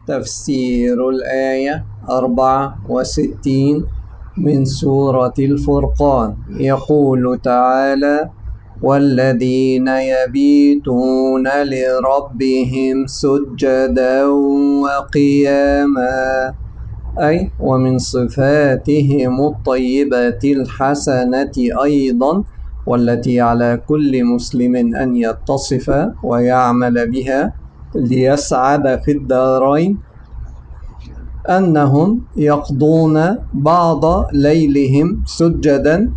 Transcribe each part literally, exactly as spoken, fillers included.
تفسير الآية أربعة وستين من سورة الفرقان. يقول تعالى: والذين يبيتون لربهم سجدا وقياما، أي ومن صفاتهم الطيبة الحسنة أيضا، والتي على كل مسلم أن يتصف ويعمل بها ليسعد في الدارين، أنهم يقضون بعض ليلهم سجدا،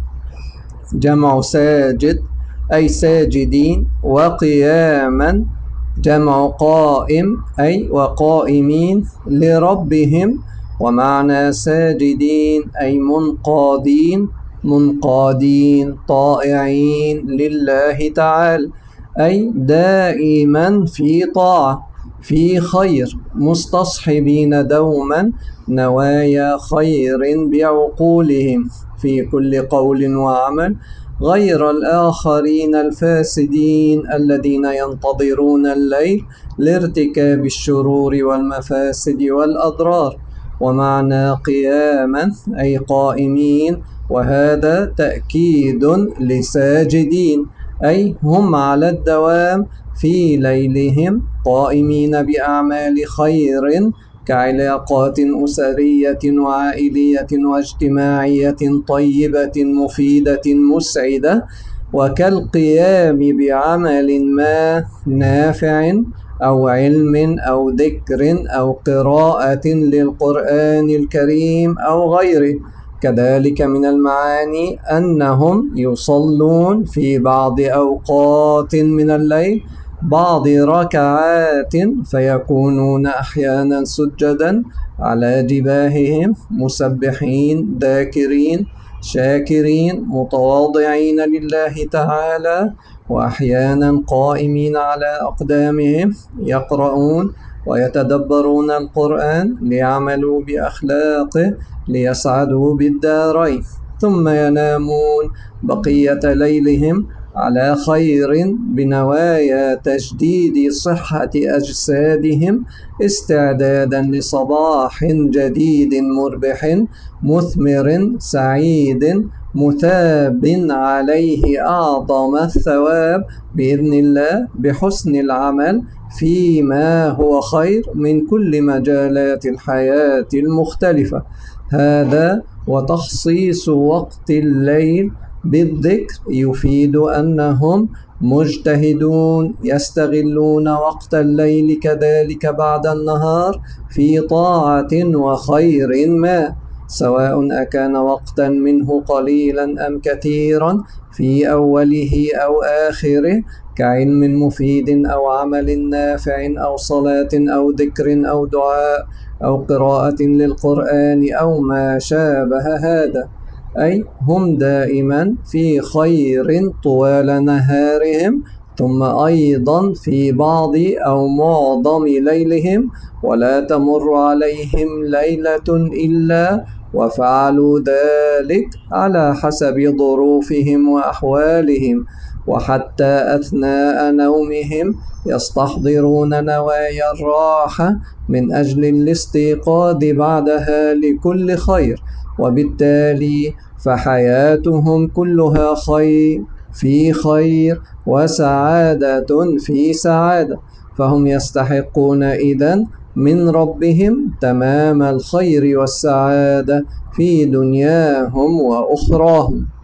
جمع ساجد أي ساجدين، وقياما جمع قائم أي وقائمين لربهم، ومعنى ساجدين أي منقادين منقادين طائعين لله تعالى، أي دائما في طاعة في خير، مستصحبين دوما نوايا خير بعقولهم في كل قول وعمل، غير الآخرين الفاسدين الذين ينتظرون الليل لارتكاب الشرور والمفاسد والأضرار. ومعنى قياما أي قائمين، وهذا تأكيد لساجدين، أي هم على الدوام في ليلهم قائمين بأعمال خير كعلاقات أسرية وعائلية واجتماعية طيبة مفيدة مسعدة، وكالقيام بعمل ما نافع أو علم أو ذكر أو قراءة للقرآن الكريم أو غيره. كذلك من المعاني أنهم يصلون في بعض أوقات من الليل بعض ركعات، فيكونون أحيانا سجدا على جباههم مسبحين ذاكرين شاكرين متواضعين لله تعالى، وأحيانا قائمين على أقدامهم يقرؤون ويتدبرون القرآن ليعملوا بأخلاقه ليسعدوا بالدارين، ثم ينامون بقية ليلهم على خير بنوايا تجديد صحة أجسادهم استعدادا لصباح جديد مربح مثمر سعيد مثاب عليه أعظم الثواب بإذن الله بحسن العمل فيما هو خير من كل مجالات الحياة المختلفة. هذا وتخصيص وقت الليل بالذكر يفيد أنهم مجتهدون يستغلون وقت الليل كذلك بعد النهار في طاعة وخير ما، سواء أكان وقتا منه قليلا أم كثيرا في أوله أو آخره، كعلم مفيد أو عمل نافع أو صلاة أو ذكر أو دعاء أو قراءة للقرآن أو ما شابه هذا، أي هم دائما في خير طوال نهارهم، ثم أيضا في بعض أو معظم ليلهم، ولا تمر عليهم ليلة إلا وفعلوا ذلك على حسب ظروفهم وأحوالهم، وحتى أثناء نومهم يستحضرون نوايا الراحة من أجل الاستيقاظ بعدها لكل خير، وبالتالي فحياتهم كلها خير في خير وسعادة في سعادة، فهم يستحقون إذن من ربهم تمام الخير والسعادة في دنياهم وأخراهم.